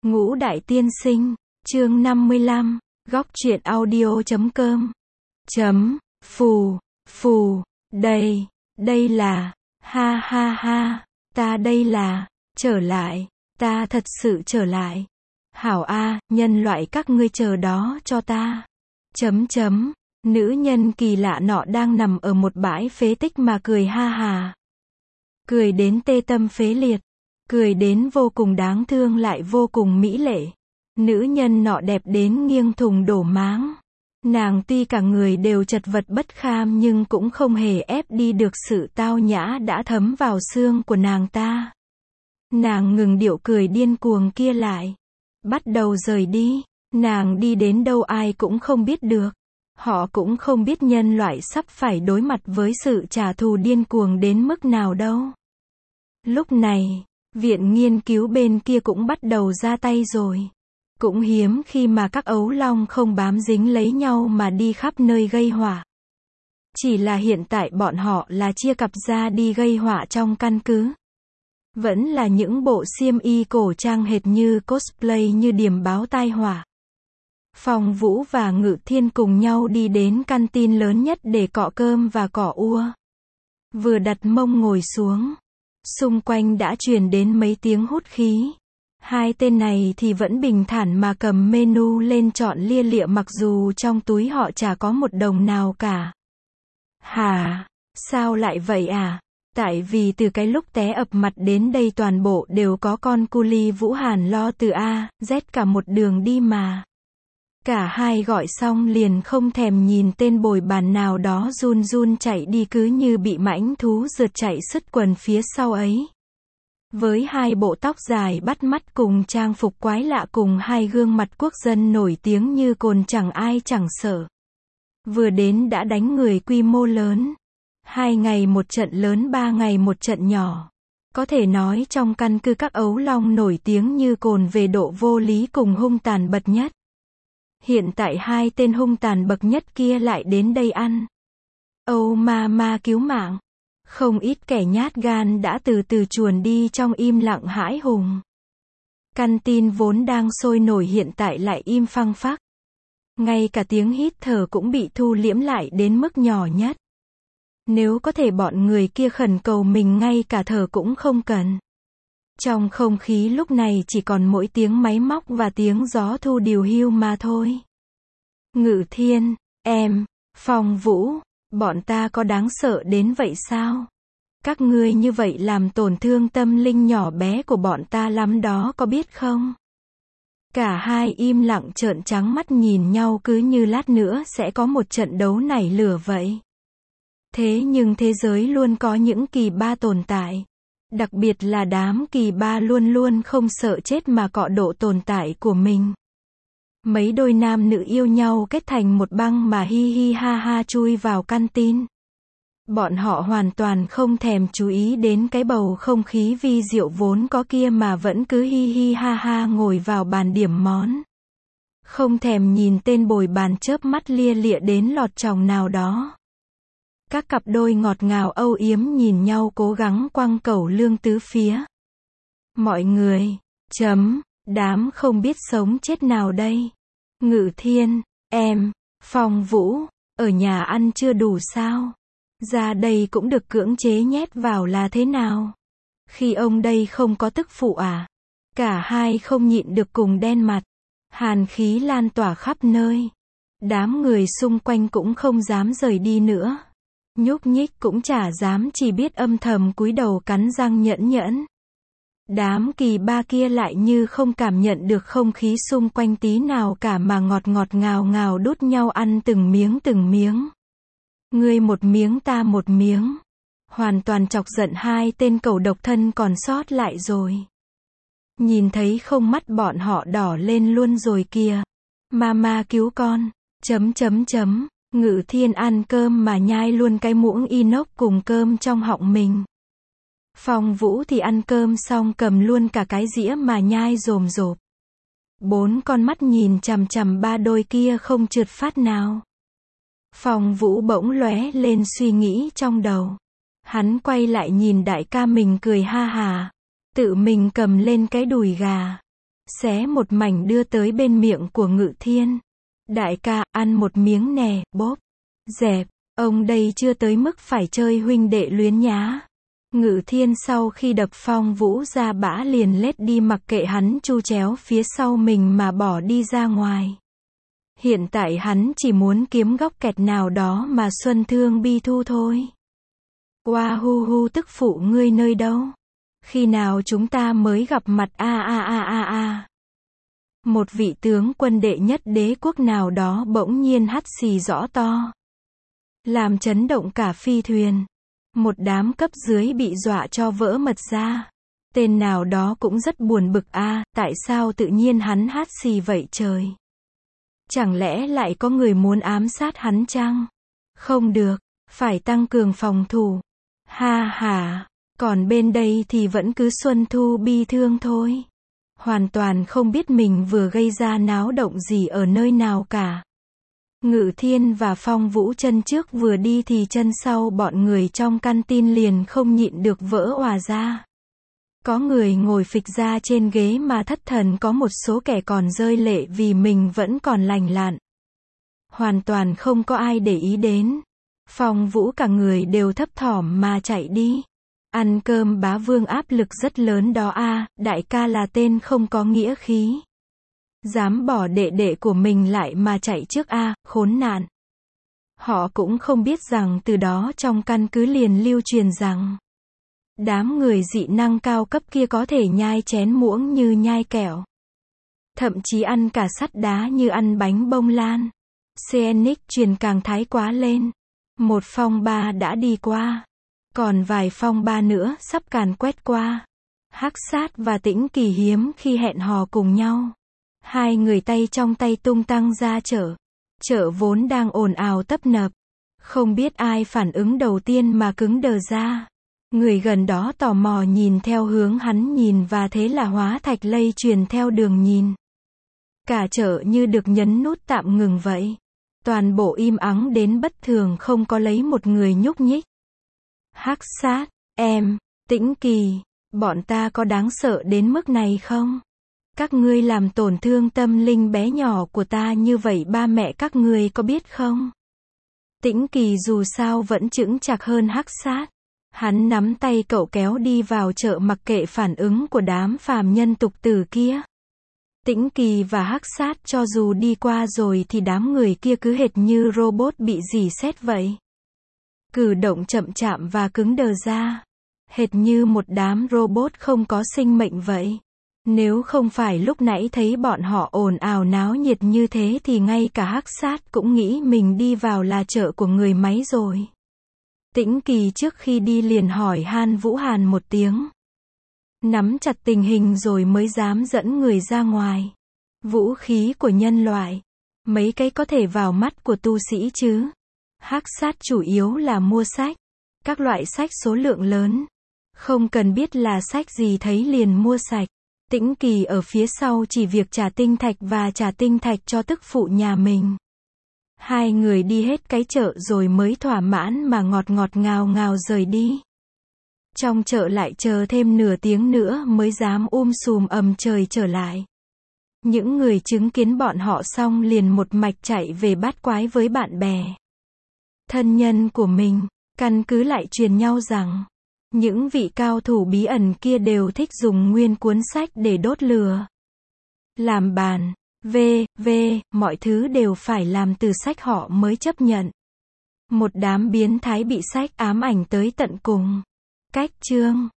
Ngũ Đại Tiên Sinh, chương 55, góc truyện audio.com. Phù, phù, đây là, ha ha ha, ta đây là, trở lại, ta thật sự trở lại. Hảo A, nhân loại các ngươi chờ đó cho ta. Nữ nhân kỳ lạ nọ đang nằm ở một bãi phế tích mà cười ha hà. Cười đến tê tâm phế liệt. Cười đến vô cùng đáng thương lại vô cùng mỹ lệ. Nữ nhân nọ đẹp đến nghiêng thùng đổ máng. Nàng tuy cả người đều chật vật bất kham nhưng cũng không hề ép đi được sự tao nhã đã thấm vào xương của nàng ta. Nàng ngừng điệu cười điên cuồng kia lại. Bắt đầu rời đi. Nàng đi đến đâu ai cũng không biết được. Họ cũng không biết nhân loại sắp phải đối mặt với sự trả thù điên cuồng đến mức nào đâu. Lúc này, viện nghiên cứu bên kia cũng bắt đầu ra tay rồi. Cũng hiếm khi mà các ấu long không bám dính lấy nhau mà đi khắp nơi gây họa. Chỉ là hiện tại bọn họ là chia cặp ra đi gây họa trong căn cứ. Vẫn là những bộ xiêm y cổ trang hệt như cosplay như điểm báo tai họa. Phong Vũ và Ngự Thiên cùng nhau đi đến căn tin lớn nhất để cọ cơm và cỏ ua. Vừa đặt mông ngồi xuống, xung quanh đã truyền đến mấy tiếng hút khí. Hai tên này thì vẫn bình thản mà cầm menu lên chọn lia lịa mặc dù trong túi họ chả có một đồng nào cả. Hả? Sao lại vậy à? Tại vì từ cái lúc té ập mặt đến đây toàn bộ đều có con cu li Vũ Hàn lo từ A, Z cả một đường đi mà. Cả hai gọi xong liền không thèm nhìn tên bồi bàn nào đó run run chạy đi cứ như bị mãnh thú rượt chạy sứt quần phía sau ấy. Với hai bộ tóc dài bắt mắt cùng trang phục quái lạ cùng hai gương mặt quốc dân nổi tiếng như cồn chẳng ai chẳng sợ. Vừa đến đã đánh người quy mô lớn. 2 ngày một trận lớn 3 ngày một trận nhỏ. Có thể nói trong căn cứ các ấu long nổi tiếng như cồn về độ vô lý cùng hung tàn bậc nhất. Hiện tại hai tên hung tàn bậc nhất kia lại đến đây ăn. Âu ma cứu mạng. Không ít kẻ nhát gan đã từ từ chuồn đi trong im lặng hãi hùng. Căn tin vốn đang sôi nổi hiện tại lại im phăng phắc. Ngay cả tiếng hít thở cũng bị thu liễm lại đến mức nhỏ nhất. Nếu có thể bọn người kia khẩn cầu mình ngay cả thở cũng không cần. Trong không khí lúc này chỉ còn mỗi tiếng máy móc và tiếng gió thu điều hưu mà thôi. Ngự Thiên, em, Phong Vũ, bọn ta có đáng sợ đến vậy sao? Các ngươi như vậy làm tổn thương tâm linh nhỏ bé của bọn ta lắm đó có biết không? Cả hai im lặng trợn trắng mắt nhìn nhau cứ như lát nữa sẽ có một trận đấu nảy lửa vậy. Thế nhưng thế giới luôn có những kỳ ba tồn tại. Đặc biệt là đám kỳ ba luôn luôn không sợ chết mà cọ độ tồn tại của mình. Mấy đôi nam nữ yêu nhau kết thành một băng mà hi hi ha ha chui vào căn tin. Bọn họ hoàn toàn không thèm chú ý đến cái bầu không khí vi diệu vốn có kia mà vẫn cứ hi hi ha ha ngồi vào bàn điểm món. Không thèm nhìn tên bồi bàn chớp mắt lia lịa đến lọt chòng nào đó. Các cặp đôi ngọt ngào âu yếm nhìn nhau cố gắng quăng cẩu lương tứ phía. Mọi người, đám không biết sống chết nào đây? Ngự Thiên, em, Phong Vũ, ở nhà ăn chưa đủ sao? Ra đây cũng được cưỡng chế nhét vào là thế nào? Khi ông đây không có tức phụ à? Cả hai không nhịn được cùng đen mặt. Hàn khí lan tỏa khắp nơi. Đám người xung quanh cũng không dám rời đi nữa. Nhúc nhích cũng chả dám chỉ biết âm thầm cúi đầu cắn răng nhẫn nhẫn. Đám kỳ ba kia lại như không cảm nhận được không khí xung quanh tí nào cả mà ngọt ngọt ngào ngào đút nhau ăn từng miếng từng miếng. Ngươi một miếng ta một miếng. Hoàn toàn chọc giận hai tên cẩu độc thân còn sót lại rồi. Nhìn thấy không mắt bọn họ đỏ lên luôn rồi kìa. Mama cứu con. Ngự Thiên ăn cơm mà nhai luôn cái muỗng inox cùng cơm trong họng mình. Phong Vũ thì ăn cơm xong cầm luôn cả cái dĩa mà nhai rồm rộp. 4 con mắt nhìn chằm chằm ba đôi kia không trượt phát nào. Phong Vũ bỗng lóe lên suy nghĩ trong đầu. Hắn quay lại nhìn đại ca mình cười ha hà. Tự mình cầm lên cái đùi gà. xé một mảnh đưa tới bên miệng của Ngự Thiên. Đại ca, ăn một miếng nè, bốp. Dẹp, ông đây chưa tới mức phải chơi huynh đệ luyến nhá. Ngự Thiên sau khi đập Phong Vũ ra bã liền lết đi mặc kệ hắn chu chéo phía sau mình mà bỏ đi ra ngoài. Hiện tại hắn chỉ muốn kiếm góc kẹt nào đó mà xuân thương bi thu thôi. Oa hu hu, tức phụ ngươi nơi đâu? Khi nào chúng ta mới gặp mặt a. Một vị tướng quân đệ nhất đế quốc nào đó bỗng nhiên hắt xì rõ to, làm chấn động cả phi thuyền. Một đám cấp dưới bị dọa cho vỡ mật ra. Tên nào đó cũng rất buồn bực tại sao tự nhiên hắn hắt xì vậy trời? Chẳng lẽ lại có người muốn ám sát hắn chăng? Không được, phải tăng cường phòng thủ. Ha ha, còn bên đây thì vẫn cứ xuân thu bi thương thôi. Hoàn toàn không biết mình vừa gây ra náo động gì ở nơi nào cả. Ngự Thiên và Phong Vũ chân trước vừa đi thì chân sau bọn người trong căn tin liền không nhịn được vỡ òa ra. Có người ngồi phịch ra trên ghế mà thất thần, có một số kẻ còn rơi lệ vì mình vẫn còn lành lặn. Hoàn toàn không có ai để ý đến. Phong Vũ cả người đều thấp thỏm mà chạy đi. Ăn cơm bá vương áp lực rất lớn đó đại ca là tên không có nghĩa khí. Dám bỏ đệ đệ của mình lại mà chạy trước khốn nạn. Họ cũng không biết rằng từ đó trong căn cứ liền lưu truyền rằng đám người dị năng cao cấp kia có thể nhai chén muỗng như nhai kẹo. Thậm chí ăn cả sắt đá như ăn bánh bông lan. Xenic truyền càng thái quá lên. Một phong ba đã đi qua. Còn vài phong ba nữa sắp càn quét qua. Hắc Sát và Tĩnh Kỳ hiếm khi hẹn hò cùng nhau. Hai người tay trong tay tung tăng ra chợ. Chợ vốn đang ồn ào tấp nập. Không biết ai phản ứng đầu tiên mà cứng đờ ra. Người gần đó tò mò nhìn theo hướng hắn nhìn và thế là Hóa Thạch lây truyền theo đường nhìn. Cả chợ như được nhấn nút tạm ngừng vậy. Toàn bộ im ắng đến bất thường, không có lấy một người nhúc nhích. Hắc Sát, em, Tĩnh Kỳ, bọn ta có đáng sợ đến mức này không? Các ngươi làm tổn thương tâm linh bé nhỏ của ta như vậy ba mẹ các ngươi có biết không? Tĩnh Kỳ dù sao vẫn chững chạc hơn Hắc Sát. Hắn nắm tay cậu kéo đi vào chợ mặc kệ phản ứng của đám phàm nhân tục tử kia. Tĩnh Kỳ và Hắc Sát cho dù đi qua rồi thì đám người kia cứ hệt như robot bị rỉ sét vậy. Cử động chậm chạp và cứng đờ ra. Hệt như một đám robot không có sinh mệnh vậy. Nếu không phải lúc nãy thấy bọn họ ồn ào náo nhiệt như thế thì ngay cả Hắc Sát cũng nghĩ mình đi vào là chợ của người máy rồi. Tĩnh Kỳ trước khi đi liền hỏi Han Vũ Hàn một tiếng. Nắm chặt tình hình rồi mới dám dẫn người ra ngoài. Vũ khí của nhân loại. Mấy cái có thể vào mắt của tu sĩ chứ. Hắc Sát chủ yếu là mua sách. Các loại sách số lượng lớn. Không cần biết là sách gì thấy liền mua sạch. Tĩnh Kỳ ở phía sau chỉ việc trả tinh thạch và trả tinh thạch cho tức phụ nhà mình. Hai người đi hết cái chợ rồi mới thỏa mãn mà ngọt ngào rời đi. Trong chợ lại chờ thêm nửa tiếng nữa mới dám sùm ầm trời trở lại. Những người chứng kiến bọn họ xong liền một mạch chạy về bát quái với bạn bè. Thân nhân của mình, căn cứ lại truyền nhau rằng những vị cao thủ bí ẩn kia đều thích dùng nguyên cuốn sách để đốt lửa. Làm bàn, mọi thứ đều phải làm từ sách họ mới chấp nhận. Một đám biến thái bị sách ám ảnh tới tận cùng. Cách chương